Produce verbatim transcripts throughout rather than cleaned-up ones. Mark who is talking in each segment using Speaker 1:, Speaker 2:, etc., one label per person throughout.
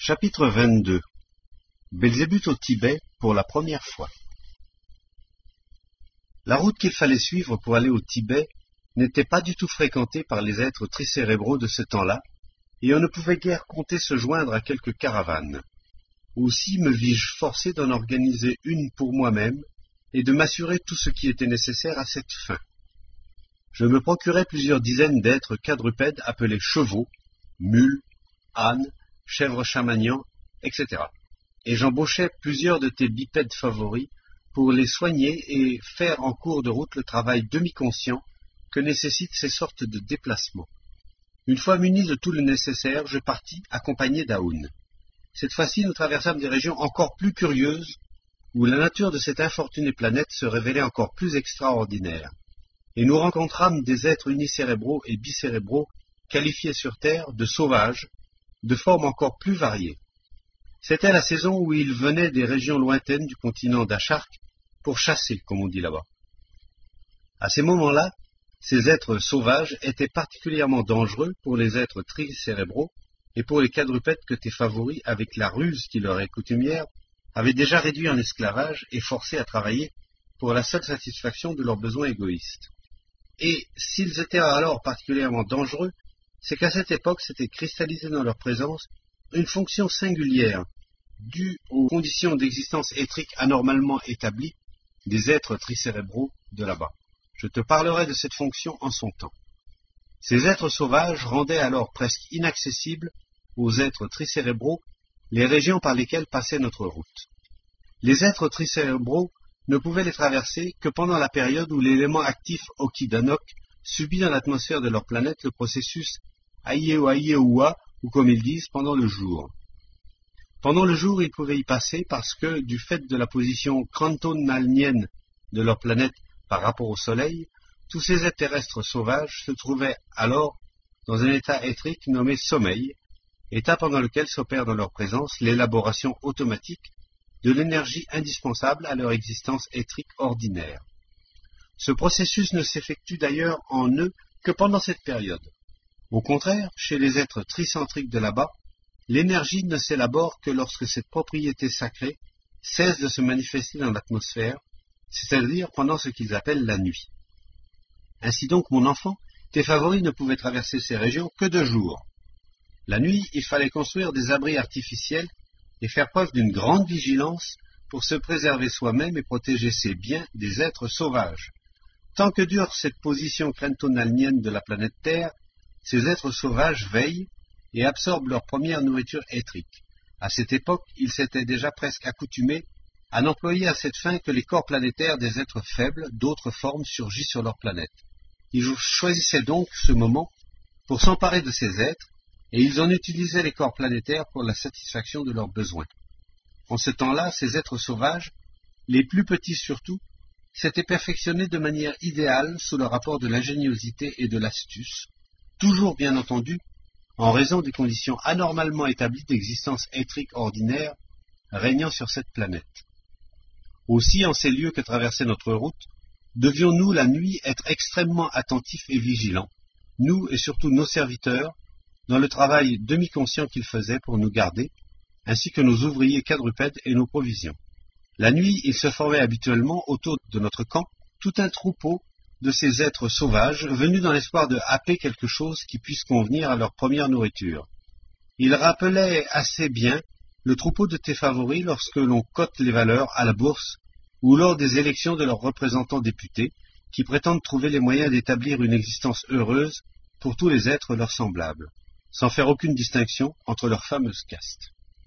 Speaker 1: Chapitre vingt-deux. Belzébuth au Tibet pour la première fois. La route qu'il fallait suivre pour aller au Tibet n'était pas du tout fréquentée par les êtres tricérébraux de ce temps-là, et on ne pouvait guère compter se joindre à quelques caravanes. Aussi me vis-je forcé d'en organiser une pour moi-même et de m'assurer tout ce qui était nécessaire à cette fin. Je me procurai plusieurs dizaines d'êtres quadrupèdes appelés chevaux, mules, ânes, chèvres chamanians, et cetera. Et j'embauchai plusieurs de tes bipèdes favoris pour les soigner et faire en cours de route le travail demi-conscient que nécessitent ces sortes de déplacements. Une fois muni de tout le nécessaire, je partis accompagné d'Aoun. Cette fois-ci, nous traversâmes des régions encore plus curieuses, où la nature de cette infortunée planète se révélait encore plus extraordinaire, et nous rencontrâmes des êtres unicérébraux et bicérébraux qualifiés sur Terre de sauvages, de formes encore plus variées. C'était la saison où ils venaient des régions lointaines du continent d'Achark pour chasser, comme on dit là-bas. À ces moments-là, ces êtres sauvages étaient particulièrement dangereux pour les êtres tricérébraux et pour les quadrupèdes que tes favoris, avec la ruse qui leur est coutumière, avaient déjà réduits en esclavage et forcés à travailler pour la seule satisfaction de leurs besoins égoïstes. Et s'ils étaient alors particulièrement dangereux, c'est qu'à cette époque s'était cristallisée dans leur présence une fonction singulière, due aux conditions d'existence éthrique anormalement établies des êtres tricérébraux de là-bas. Je te parlerai de cette fonction en son temps. Ces êtres sauvages rendaient alors presque inaccessibles aux êtres tricérébraux les régions par lesquelles passait notre route. Les êtres tricérébraux ne pouvaient les traverser que pendant la période où l'élément actif Okidanok subit dans l'atmosphère de leur planète le processus Aïeoaïeoua, ou comme ils disent, pendant le jour. Pendant le jour, ils pouvaient y passer parce que, du fait de la position crantonalnienne de leur planète par rapport au Soleil, tous ces êtres terrestres sauvages se trouvaient alors dans un état éthrique nommé sommeil, état pendant lequel s'opère dans leur présence l'élaboration automatique de l'énergie indispensable à leur existence éthrique ordinaire. Ce processus ne s'effectue d'ailleurs en eux que pendant cette période. Au contraire, chez les êtres tricentriques de là-bas, l'énergie ne s'élabore que lorsque cette propriété sacrée cesse de se manifester dans l'atmosphère, c'est-à-dire pendant ce qu'ils appellent la nuit. Ainsi donc, mon enfant, tes favoris ne pouvaient traverser ces régions que de jour. La nuit, il fallait construire des abris artificiels et faire preuve d'une grande vigilance pour se préserver soi-même et protéger ses biens des êtres sauvages. Tant que dure cette position crantonalnienne de la planète Terre, ces êtres sauvages veillent et absorbent leur première nourriture éthrique. À cette époque, ils s'étaient déjà presque accoutumés à n'employer à cette fin que les corps planétaires des êtres faibles d'autres formes surgis sur leur planète. Ils choisissaient donc ce moment pour s'emparer de ces êtres, et ils en utilisaient les corps planétaires pour la satisfaction de leurs besoins. En ce temps-là, ces êtres sauvages, les plus petits surtout, s'étaient perfectionnés de manière idéale sous le rapport de l'ingéniosité et de l'astuce, toujours bien entendu, en raison des conditions anormalement établies d'existence éthrique ordinaire régnant sur cette planète. Aussi, en ces lieux que traversait notre route, devions-nous la nuit être extrêmement attentifs et vigilants, nous et surtout nos serviteurs, dans le travail demi-conscient qu'ils faisaient pour nous garder, ainsi que nos ouvriers quadrupèdes et nos provisions. La nuit, il se formait habituellement autour de notre camp tout un troupeau de ces êtres sauvages venus dans l'espoir de happer quelque chose qui puisse convenir à leur première nourriture. Ils rappelaient assez bien le troupeau de tes favoris lorsque l'on cote les valeurs à la bourse ou lors des élections de leurs représentants députés qui prétendent trouver les moyens d'établir une existence heureuse pour tous les êtres leurs semblables, sans faire aucune distinction entre leurs fameuses castes.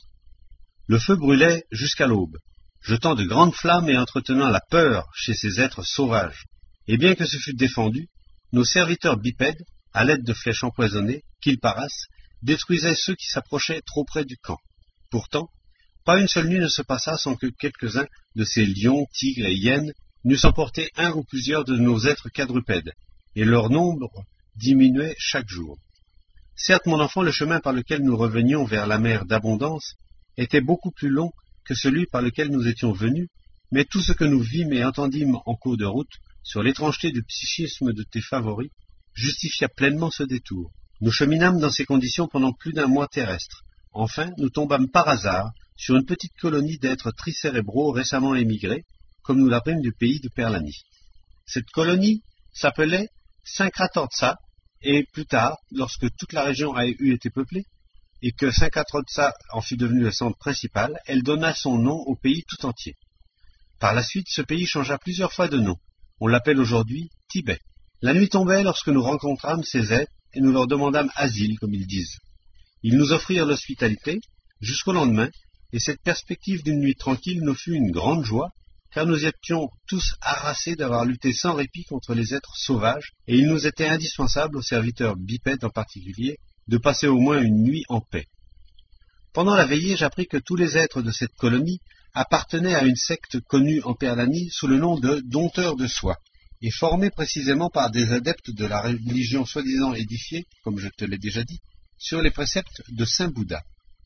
Speaker 1: Le feu brûlait jusqu'à l'aube, jetant de grandes flammes et entretenant la peur chez ces êtres sauvages. Et bien que ce fût défendu, nos serviteurs bipèdes, à l'aide de flèches empoisonnées, qu'ils parassent, détruisaient ceux qui s'approchaient trop près du camp. Pourtant, pas une seule nuit ne se passa sans que quelques-uns de ces lions, tigres et hyènes n'eussent emporté un ou plusieurs de nos êtres quadrupèdes, et leur nombre diminuait chaque jour. Certes, mon enfant, le chemin par lequel nous revenions vers la mer d'abondance était beaucoup plus long que celui par lequel nous étions venus, mais tout ce que nous vîmes et entendîmes en cours de route sur l'étrangeté du psychisme de tes favoris justifia pleinement ce détour. Nous cheminâmes dans ces conditions pendant plus d'un mois terrestre, enfin, nous tombâmes par hasard sur une petite colonie d'êtres tricérébraux récemment émigrés, comme nous l'apprîmes du pays de Perlani. Cette colonie s'appelait Syncratotsa, et plus tard, lorsque toute la région a eu été peuplée, et que Syncratotsa en fut devenu le centre principal, elle donna son nom au pays tout entier. Par la suite, ce pays changea plusieurs fois de nom. On l'appelle aujourd'hui Tibet. La nuit tombait lorsque nous rencontrâmes ces êtres, et nous leur demandâmes asile, comme ils disent. Ils nous offrirent l'hospitalité jusqu'au lendemain, et cette perspective d'une nuit tranquille nous fut une grande joie, car nous étions tous harassés d'avoir lutté sans répit contre les êtres sauvages, et il nous était indispensable, aux serviteurs bipèdes en particulier, de passer au moins une nuit en paix. Pendant la veillée, j'appris que tous les êtres de cette colonie appartenaient à une secte connue en Perlani sous le nom de dompteurs de soi, et formée précisément par des adeptes de la religion soi-disant édifiée, comme je te l'ai déjà dit, sur les préceptes de Saint Bouddha.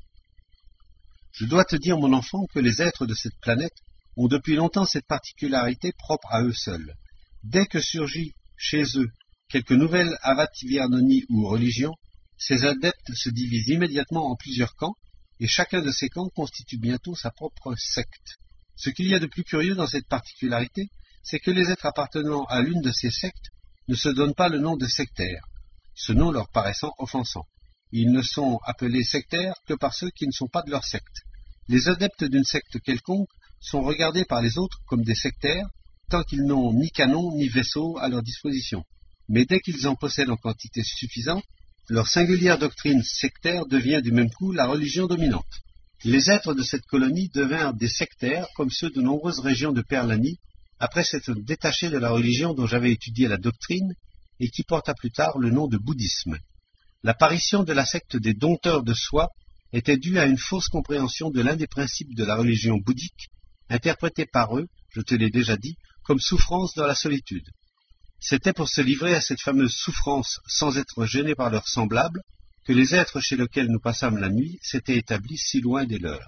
Speaker 1: Je dois te dire, mon enfant, que les êtres de cette planète ont depuis longtemps cette particularité propre à eux seuls. Dès que surgit chez eux quelque nouvelle avativiarnonie ou religion, ces adeptes se divisent immédiatement en plusieurs camps, et chacun de ces camps constitue bientôt sa propre secte. Ce qu'il y a de plus curieux dans cette particularité, c'est que les êtres appartenant à l'une de ces sectes ne se donnent pas le nom de sectaires, ce nom leur paraissant offensant. Ils ne sont appelés sectaires que par ceux qui ne sont pas de leur secte. Les adeptes d'une secte quelconque sont regardés par les autres comme des sectaires, tant qu'ils n'ont ni canon ni vaisseau à leur disposition. Mais dès qu'ils en possèdent en quantité suffisante, leur singulière doctrine sectaire devient du même coup la religion dominante. Les êtres de cette colonie devinrent des sectaires comme ceux de nombreuses régions de Perlani, après s'être détachés de la religion dont j'avais étudié la doctrine et qui porta plus tard le nom de bouddhisme. L'apparition de la secte des dompteurs de soi était due à une fausse compréhension de l'un des principes de la religion bouddhique, interprété par eux, je te l'ai déjà dit, comme souffrance dans la solitude. C'était pour se livrer à cette fameuse souffrance sans être gênés par leurs semblables que les êtres chez lesquels nous passâmes la nuit s'étaient établis si loin des leurs.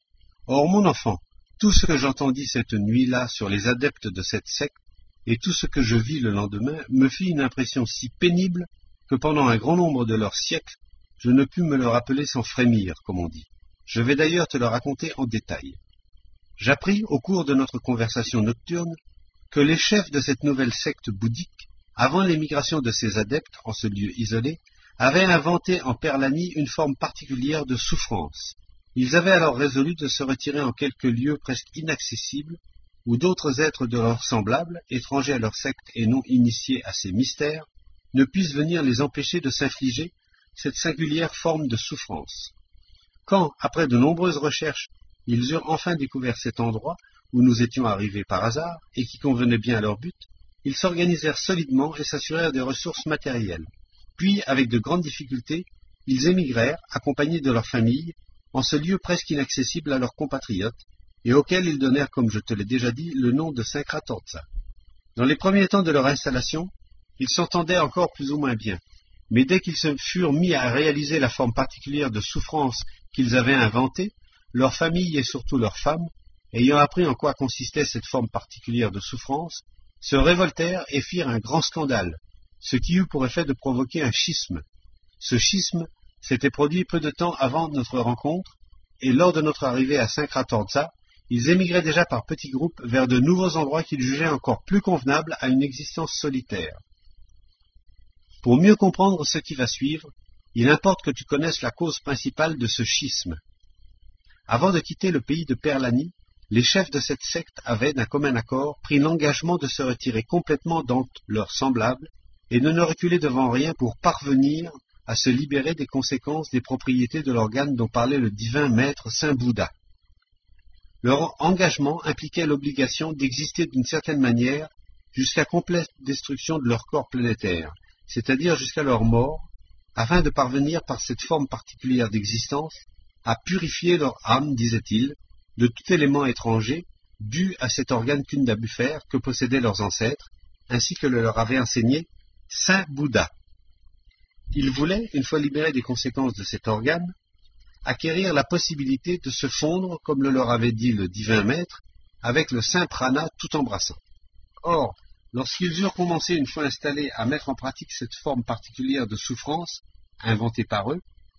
Speaker 1: Or, mon enfant, tout ce que j'entendis cette nuit-là sur les adeptes de cette secte et tout ce que je vis le lendemain me fit une impression si pénible que pendant un grand nombre de leurs siècles, je ne pus me le rappeler sans frémir, comme on dit. Je vais d'ailleurs te le raconter en détail. J'appris, au cours de notre conversation nocturne, que les chefs de cette nouvelle secte bouddhique, avant l'émigration de ces adeptes en ce lieu isolé, avaient inventé en Perlani une forme particulière de souffrance. Ils avaient alors résolu de se retirer en quelques lieux presque inaccessibles, où d'autres êtres de leurs semblables, étrangers à leur secte et non initiés à ces mystères, ne puissent venir les empêcher de s'infliger cette singulière forme de souffrance. Quand, après de nombreuses recherches, ils eurent enfin découvert cet endroit où nous étions arrivés par hasard et qui convenait bien à leur but, ils s'organisèrent solidement et s'assurèrent des ressources matérielles. Puis, avec de grandes difficultés, ils émigrèrent, accompagnés de leurs familles, en ce lieu presque inaccessible à leurs compatriotes, et auquel ils donnèrent, comme je te l'ai déjà dit, le nom de Syncratotsa. Dans les premiers temps de leur installation, ils s'entendaient encore plus ou moins bien, mais dès qu'ils se furent mis à réaliser la forme particulière de souffrance qu'ils avaient inventée, leurs familles et surtout leurs femmes, ayant appris en quoi consistait cette forme particulière de souffrance, se révoltèrent et firent un grand scandale, ce qui eut pour effet de provoquer un schisme. Ce schisme s'était produit peu de temps avant notre rencontre, et lors de notre arrivée à Syncratotsa, ils émigraient déjà par petits groupes vers de nouveaux endroits qu'ils jugeaient encore plus convenables à une existence solitaire. Pour mieux comprendre ce qui va suivre, il importe que tu connaisses la cause principale de ce schisme. Avant de quitter le pays de Perlani, les chefs de cette secte avaient, d'un commun accord, pris l'engagement de se retirer complètement d'entre leurs semblables et de ne reculer devant rien pour parvenir à se libérer des conséquences des propriétés de l'organe dont parlait le divin maître Saint Bouddha. Leur engagement impliquait l'obligation d'exister d'une certaine manière jusqu'à complète destruction de leur corps planétaire, c'est-à-dire jusqu'à leur mort, afin de parvenir par cette forme particulière d'existence à purifier leur âme, disait-il, de tout élément étranger dû à cet organe kundabufère que possédaient leurs ancêtres, ainsi que le leur avait enseigné Saint Bouddha. Ils voulaient, une fois libérés des conséquences de cet organe, acquérir la possibilité de se fondre, comme le leur avait dit le divin maître, avec le saint prana tout embrassant. Or, lorsqu'ils eurent commencé une fois installés à mettre en pratique cette forme particulière de souffrance, inventée par eux,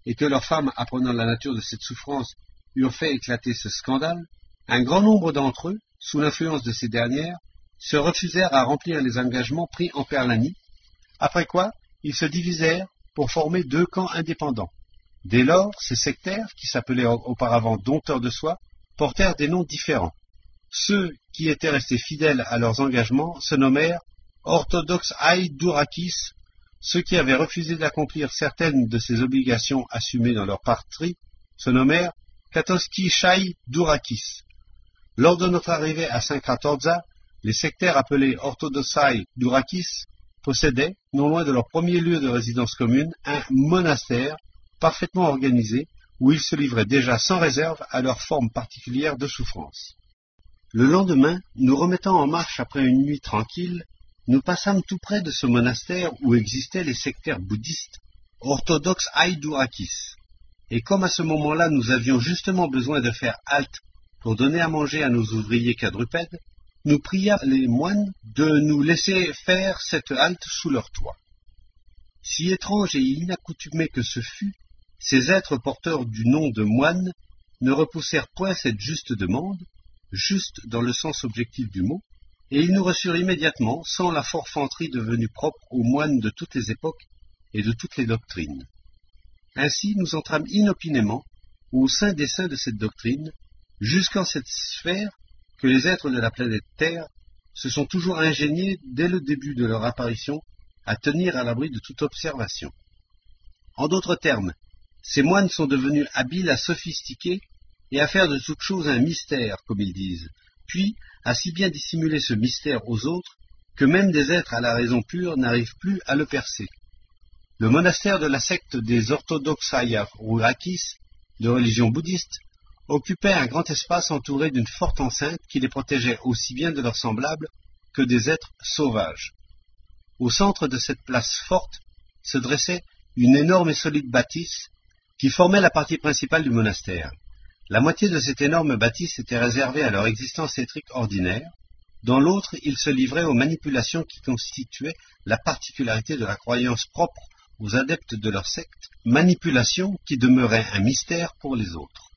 Speaker 1: et que leurs femmes, apprenant la nature de cette souffrance, eurent fait éclater ce scandale, un grand nombre d'entre eux, sous l'influence de ces dernières, se refusèrent à remplir les engagements pris en Perlanie, après quoi ils se divisèrent pour former deux camps indépendants. Dès lors, ces sectaires, qui s'appelaient auparavant dompteurs de soi, portèrent des noms différents. Ceux qui étaient restés fidèles à leurs engagements se nommèrent Orthodox Ai Dourakis, ceux qui avaient refusé d'accomplir certaines de ces obligations assumées dans leur patrie se nommèrent Katoski Shai Dourakis. Lors de notre arrivée à Saint-Kratorza, les sectaires appelés Orthodoxai Dourakis possédaient, non loin de leur premier lieu de résidence commune, un monastère parfaitement organisé où ils se livraient déjà sans réserve à leur forme particulière de souffrance. Le lendemain, nous remettant en marche après une nuit tranquille, nous passâmes tout près de ce monastère où existaient les sectaires bouddhistes orthodoxes Ai Dourakis. Et comme à ce moment-là nous avions justement besoin de faire halte pour donner à manger à nos ouvriers quadrupèdes, nous priâmes les moines de nous laisser faire cette halte sous leur toit. Si étrange et inaccoutumé que ce fût, ces êtres porteurs du nom de moines ne repoussèrent point cette juste demande, juste dans le sens objectif du mot, et ils nous reçurent immédiatement, sans la forfanterie devenue propre aux moines de toutes les époques et de toutes les doctrines. Ainsi nous entrâmes inopinément au sein des saints de cette doctrine, jusqu'en cette sphère que les êtres de la planète Terre se sont toujours ingéniés, dès le début de leur apparition, à tenir à l'abri de toute observation. En d'autres termes, ces moines sont devenus habiles à sophistiquer et à faire de toute chose un mystère, comme ils disent, puis à si bien dissimuler ce mystère aux autres que même des êtres à la raison pure n'arrivent plus à le percer. Le monastère de la secte des Orthodoxai Dourakis, de religion bouddhiste, occupait un grand espace entouré d'une forte enceinte qui les protégeait aussi bien de leurs semblables que des êtres sauvages. Au centre de cette place forte se dressait une énorme et solide bâtisse qui formait la partie principale du monastère. La moitié de cette énorme bâtisse était réservée à leur existence éthrique ordinaire, dans l'autre ils se livraient aux manipulations qui constituaient la particularité de la croyance propre aux adeptes de leur secte, manipulations qui demeuraient un mystère pour les autres.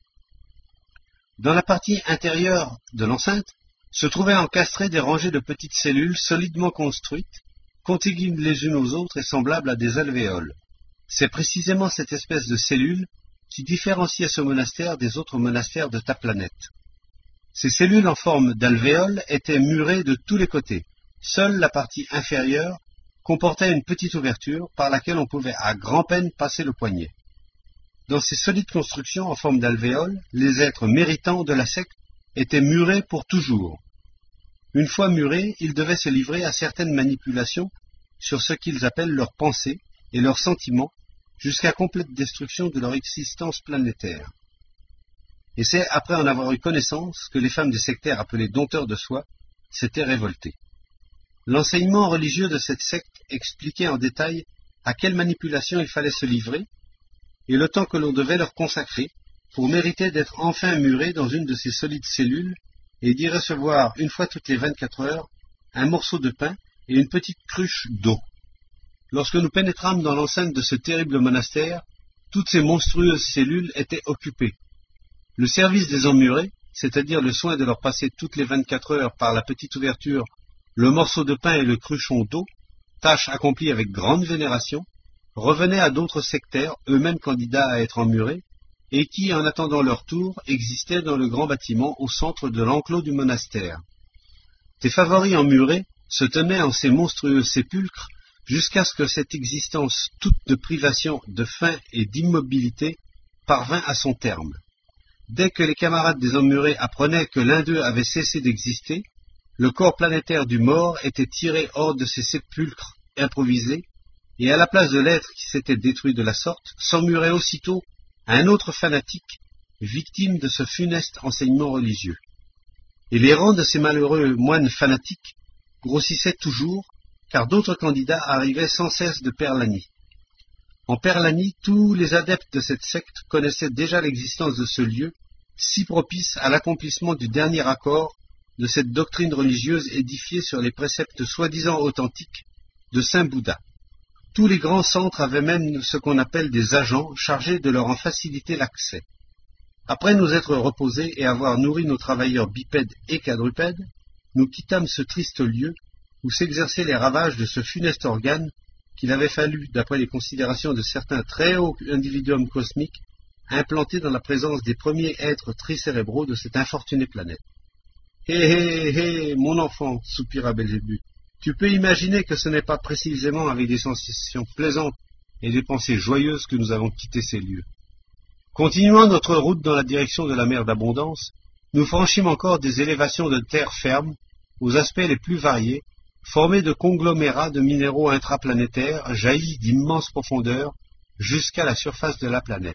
Speaker 1: Dans la partie intérieure de l'enceinte se trouvaient encastrées des rangées de petites cellules solidement construites, contiguës les unes aux autres et semblables à des alvéoles. C'est précisément cette espèce de cellule qui différenciait ce monastère des autres monastères de ta planète. Ces cellules en forme d'alvéoles étaient murées de tous les côtés. Seule la partie inférieure comportait une petite ouverture par laquelle on pouvait à grand-peine passer le poignet. Dans ces solides constructions en forme d'alvéoles, les êtres méritants de la secte étaient murés pour toujours. Une fois murés, ils devaient se livrer à certaines manipulations sur ce qu'ils appellent leurs pensées et leurs sentiments, jusqu'à complète destruction de leur existence planétaire. Et c'est après en avoir eu connaissance que les femmes des sectaires appelées dompteurs de soi s'étaient révoltées. L'enseignement religieux de cette secte expliquait en détail à quelle manipulation il fallait se livrer et le temps que l'on devait leur consacrer pour mériter d'être enfin murés dans une de ces solides cellules et d'y recevoir une fois toutes les vingt-quatre heures un morceau de pain et une petite cruche d'eau. Lorsque nous pénétrâmes dans l'enceinte de ce terrible monastère, toutes ces monstrueuses cellules étaient occupées. Le service des emmurés, c'est-à-dire le soin de leur passer toutes les vingt-quatre heures par la petite ouverture le morceau de pain et le cruchon d'eau, tâche accomplie avec grande vénération, revenait à d'autres sectaires, eux-mêmes candidats à être emmurés, et qui, en attendant leur tour, existaient dans le grand bâtiment au centre de l'enclos du monastère. Tes favoris emmurés se tenaient en ces monstrueux sépulcres jusqu'à ce que cette existence toute de privation, de faim et d'immobilité parvint à son terme. Dès que les camarades des emmurés apprenaient que l'un d'eux avait cessé d'exister, le corps planétaire du mort était tiré hors de ces sépulcres improvisés, et à la place de l'être qui s'était détruit de la sorte, s'emmurait aussitôt un autre fanatique, victime de ce funeste enseignement religieux. Et les rangs de ces malheureux moines fanatiques grossissaient toujours, car d'autres candidats arrivaient sans cesse de Perlanie. En Perlanie, tous les adeptes de cette secte connaissaient déjà l'existence de ce lieu, si propice à l'accomplissement du dernier accord de cette doctrine religieuse édifiée sur les préceptes soi-disant authentiques de Saint Bouddha. Tous les grands centres avaient même ce qu'on appelle des agents chargés de leur en faciliter l'accès. Après nous être reposés et avoir nourri nos travailleurs bipèdes et quadrupèdes, nous quittâmes ce triste lieu où s'exerçaient les ravages de ce funeste organe qu'il avait fallu, d'après les considérations de certains très hauts individuums cosmiques, implanter dans la présence des premiers êtres tricérébraux de cette infortunée planète. Hé hé hé, mon enfant, soupira Belzébuth, tu peux imaginer que ce n'est pas précisément avec des sensations plaisantes et des pensées joyeuses que nous avons quitté ces lieux. Continuant notre route dans la direction de la mer d'abondance, nous franchîmes encore des élévations de terre ferme, aux aspects les plus variés, formées de conglomérats de minéraux intraplanétaires jaillis d'immenses profondeurs jusqu'à la surface de la planète.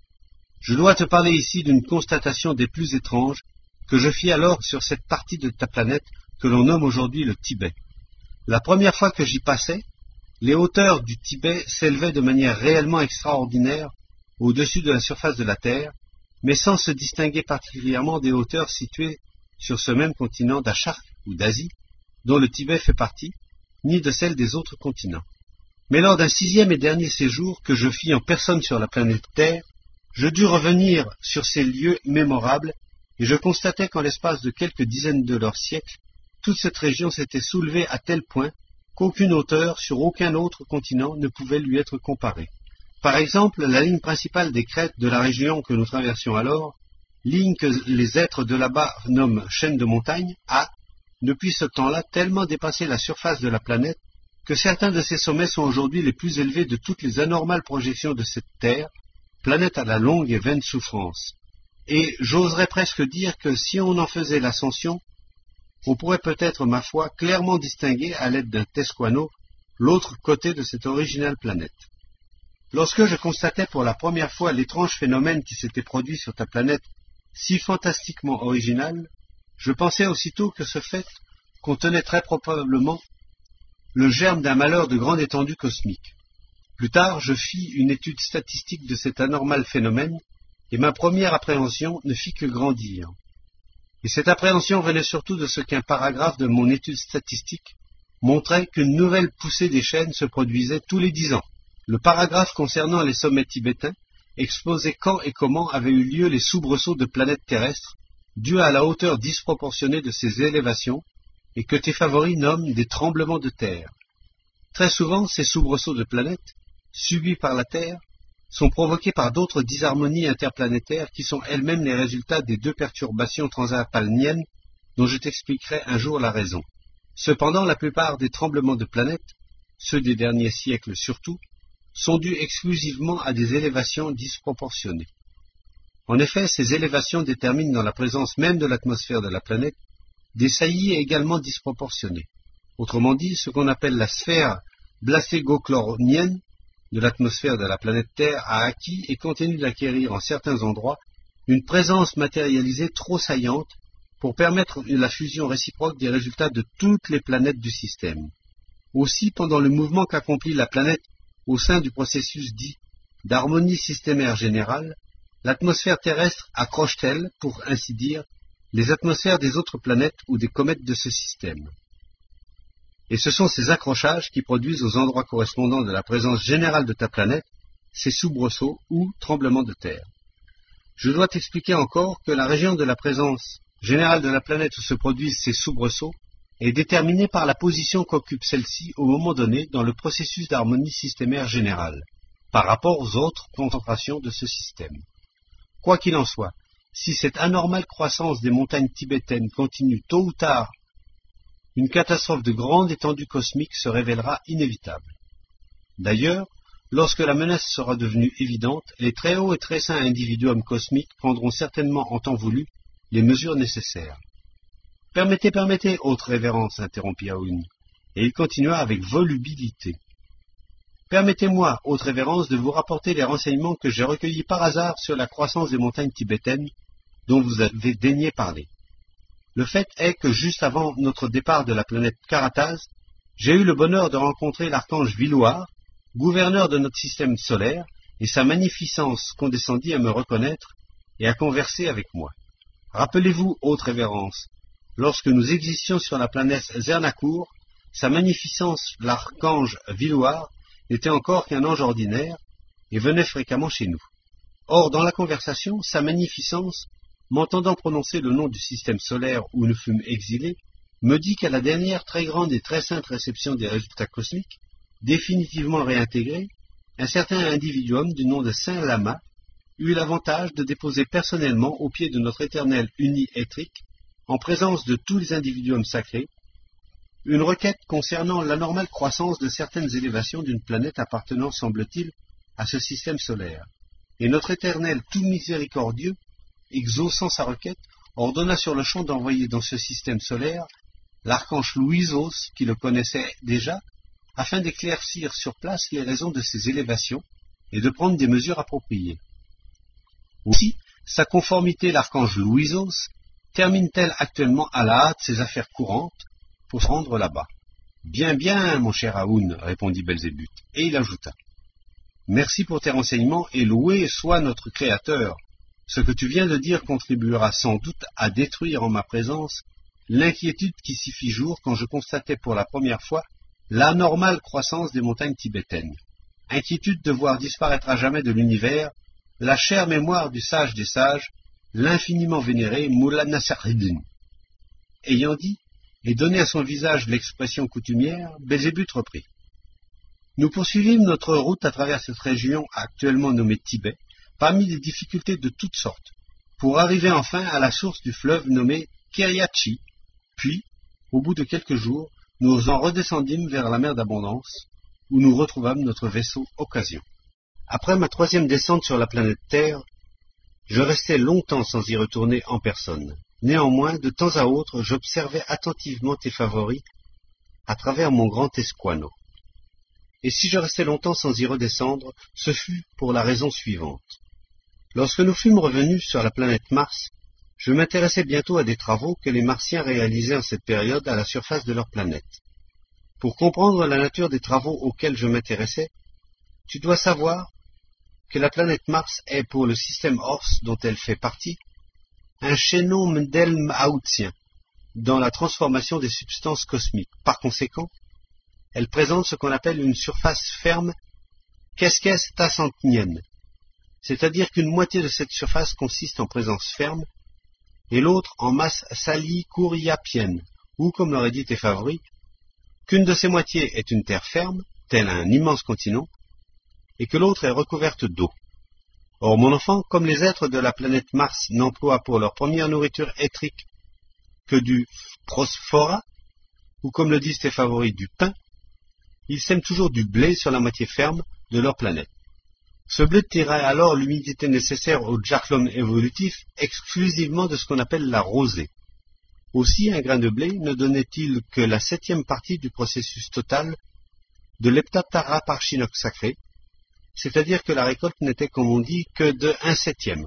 Speaker 1: Je dois te parler ici d'une constatation des plus étranges que je fis alors sur cette partie de ta planète que l'on nomme aujourd'hui le Tibet. La première fois que j'y passais, les hauteurs du Tibet s'élevaient de manière réellement extraordinaire au-dessus de la surface de la Terre, mais sans se distinguer particulièrement des hauteurs situées sur ce même continent d'Achark ou d'Asie, dont le Tibet fait partie, ni de celles des autres continents. Mais lors d'un sixième et dernier séjour que je fis en personne sur la planète Terre, je dus revenir sur ces lieux mémorables, et je constatai qu'en l'espace de quelques dizaines de leurs siècles, toute cette région s'était soulevée à tel point qu'aucune hauteur sur aucun autre continent ne pouvait lui être comparée. Par exemple, la ligne principale des crêtes de la région que nous traversions alors, ligne que les êtres de là-bas nomment chaîne de montagne, a, depuis ce temps-là, tellement dépassé la surface de la planète que certains de ces sommets sont aujourd'hui les plus élevés de toutes les anormales projections de cette Terre, planète à la longue et vaine souffrance. Et j'oserais presque dire que si on en faisait l'ascension, on pourrait peut-être, ma foi, clairement distinguer, à l'aide d'un Tesquano, l'autre côté de cette originale planète. Lorsque je constatais pour la première fois l'étrange phénomène qui s'était produit sur ta planète, si fantastiquement original, je pensais aussitôt que ce fait contenait très probablement le germe d'un malheur de grande étendue cosmique. Plus tard, je fis une étude statistique de cet anormal phénomène, et ma première appréhension ne fit que grandir. Et cette appréhension venait surtout de ce qu'un paragraphe de mon étude statistique montrait qu'une nouvelle poussée des chaînes se produisait tous les dix ans. Le paragraphe concernant les sommets tibétains exposait quand et comment avaient eu lieu les soubresauts de planètes terrestres, dus à la hauteur disproportionnée de ces élévations, et que tes favoris nomment des tremblements de terre. Très souvent, ces soubresauts de planètes, subis par la Terre, sont provoqués par d'autres disharmonies interplanétaires qui sont elles-mêmes les résultats des deux perturbations transalpiniennes dont je t'expliquerai un jour la raison. Cependant, la plupart des tremblements de planètes, ceux des derniers siècles surtout, sont dus exclusivement à des élévations disproportionnées. En effet, ces élévations déterminent dans la présence même de l'atmosphère de la planète des saillies également disproportionnées. Autrement dit, ce qu'on appelle la sphère blastégochloronienne de l'atmosphère de la planète Terre a acquis et continue d'acquérir en certains endroits une présence matérialisée trop saillante pour permettre la fusion réciproque des résultats de toutes les planètes du système. Aussi, pendant le mouvement qu'accomplit la planète au sein du processus dit d'harmonie systémaire générale, l'atmosphère terrestre accroche-t-elle, pour ainsi dire, les atmosphères des autres planètes ou des comètes de ce système. Et ce sont ces accrochages qui produisent aux endroits correspondants de la présence générale de ta planète ces soubresauts ou tremblements de terre. Je dois t'expliquer encore que la région de la présence générale de la planète où se produisent ces soubresauts est déterminée par la position qu'occupe celle-ci au moment donné dans le processus d'harmonie systémaire générale, par rapport aux autres concentrations de ce système. Quoi qu'il en soit, si cette anormale croissance des montagnes tibétaines continue tôt ou tard, une catastrophe de grande étendue cosmique se révélera inévitable. D'ailleurs, lorsque la menace sera devenue évidente, les très hauts et très saints individuums cosmiques prendront certainement en temps voulu les mesures nécessaires. « Permettez, permettez, haute révérence, interrompit Aoun, et il continua avec volubilité. Permettez-moi, haute révérence, de vous rapporter les renseignements que j'ai recueillis par hasard sur la croissance des montagnes tibétaines dont vous avez daigné parler. Le fait est que juste avant notre départ de la planète Karataz, j'ai eu le bonheur de rencontrer l'archange Villoir, gouverneur de notre système solaire, et sa magnificence condescendit à me reconnaître et à converser avec moi. Rappelez-vous, haute révérence, lorsque nous existions sur la planète Zernacour, sa magnificence, l'archange Villoir, n'était encore qu'un ange ordinaire et venait fréquemment chez nous. Or, dans la conversation, sa magnificence, m'entendant prononcer le nom du système solaire où nous fûmes exilés, me dit qu'à la dernière très grande et très sainte réception des résultats cosmiques, définitivement réintégrés, un certain individuum du nom de Saint Lama eut l'avantage de déposer personnellement au pied de notre éternel uni étrique, en présence de tous les individuums sacrés, une requête concernant la normale croissance de certaines élévations d'une planète appartenant, semble-t-il, à ce système solaire. Et notre éternel tout miséricordieux, exaucant sa requête, ordonna sur le champ d'envoyer dans ce système solaire l'archange Louisos, qui le connaissait déjà, afin d'éclaircir sur place les raisons de ces élévations et de prendre des mesures appropriées. Aussi, sa conformité l'archange Louisos termine-t-elle actuellement à la hâte ses affaires courantes pour se rendre là-bas. Bien, bien, mon cher Aoun, répondit Belzébuth, et il ajouta. Merci pour tes renseignements et loué soit notre Créateur. Ce que tu viens de dire contribuera sans doute à détruire en ma présence l'inquiétude qui s'y fit jour quand je constatais pour la première fois l'anormale croissance des montagnes tibétaines. Inquiétude de voir disparaître à jamais de l'univers la chère mémoire du sage des sages, l'infiniment vénéré Mullah Nasruddin. Ayant dit, et donné à son visage l'expression coutumière, Belzébuth reprit. Nous poursuivîmes notre route à travers cette région actuellement nommée Tibet, parmi des difficultés de toutes sortes, pour arriver enfin à la source du fleuve nommé Keriachi, puis, au bout de quelques jours, nous en redescendîmes vers la mer d'abondance, où nous retrouvâmes notre vaisseau Occasion. Après ma troisième descente sur la planète Terre, je restai longtemps sans y retourner en personne. Néanmoins, de temps à autre, j'observais attentivement tes favoris à travers mon grand esquano. Et si je restai longtemps sans y redescendre, ce fut pour la raison suivante. Lorsque nous fûmes revenus sur la planète Mars, je m'intéressai bientôt à des travaux que les Martiens réalisaient en cette période à la surface de leur planète. Pour comprendre la nature des travaux auxquels je m'intéressais, tu dois savoir que la planète Mars est, pour le système Ors dont elle fait partie, un chaînon Mendel-Hautsien dans la transformation des substances cosmiques. Par conséquent, elle présente ce qu'on appelle une surface ferme Keskes-Tassantnienne, c'est-à-dire qu'une moitié de cette surface consiste en présence ferme et l'autre en masse salicouriapienne, ou, comme l'aurait dit tes favoris, qu'une de ces moitiés est une terre ferme, tel un immense continent, et que l'autre est recouverte d'eau. Or, mon enfant, comme les êtres de la planète Mars n'emploient pour leur première nourriture étrique que du prosphora, ou comme le disent tes favoris, du pain, ils sèment toujours du blé sur la moitié ferme de leur planète. Ce blé tirerait alors l'humidité nécessaire au jachlum évolutif exclusivement de ce qu'on appelle la rosée. Aussi, un grain de blé ne donnait-il que la septième partie du processus total de l'heptataraparchinox sacré, c'est-à-dire que la récolte n'était, comme on dit, que de un septième.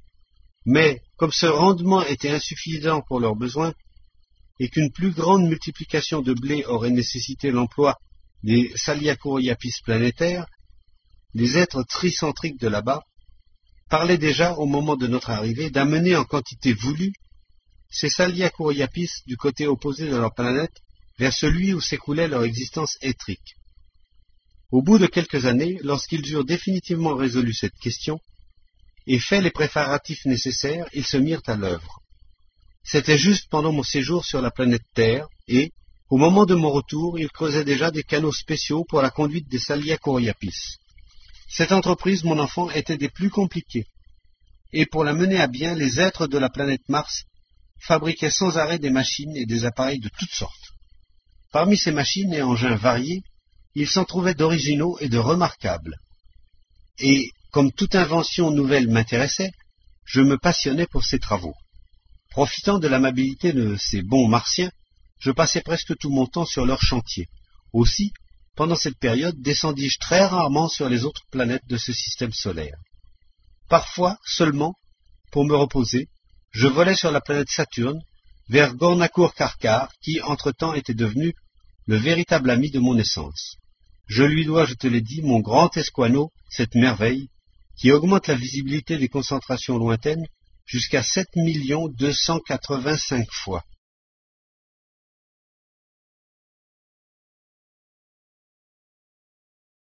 Speaker 1: Mais, comme ce rendement était insuffisant pour leurs besoins, et qu'une plus grande multiplication de blé aurait nécessité l'emploi des Saliacouriapis planétaires, les êtres tricentriques de là-bas parlaient déjà, au moment de notre arrivée, d'amener en quantité voulue ces Saliacouriapis du côté opposé de leur planète vers celui où s'écoulait leur existence étrique. Au bout de quelques années, lorsqu'ils eurent définitivement résolu cette question et fait les préparatifs nécessaires, ils se mirent à l'œuvre. C'était juste pendant mon séjour sur la planète Terre et, au moment de mon retour, ils creusaient déjà des canaux spéciaux pour la conduite des Saliacouriapis. Cette entreprise, mon enfant, était des plus compliquées, et pour la mener à bien, les êtres de la planète Mars fabriquaient sans arrêt des machines et des appareils de toutes sortes. Parmi ces machines et engins variés, il s'en trouvait d'originaux et de remarquables. Et, comme toute invention nouvelle m'intéressait, je me passionnais pour ces travaux. Profitant de l'amabilité de ces bons martiens, je passais presque tout mon temps sur leurs chantiers. Aussi, pendant cette période, descendis-je très rarement sur les autres planètes de ce système solaire. Parfois, seulement, pour me reposer, je volais sur la planète Saturne, vers Gornakur-Karkar, qui, entre-temps, était devenu le véritable ami de mon essence. Je lui dois, je te l'ai dit, mon grand esquano, cette merveille, qui augmente la visibilité des concentrations lointaines jusqu'à sept millions deux cent quatre-vingt-cinq fois.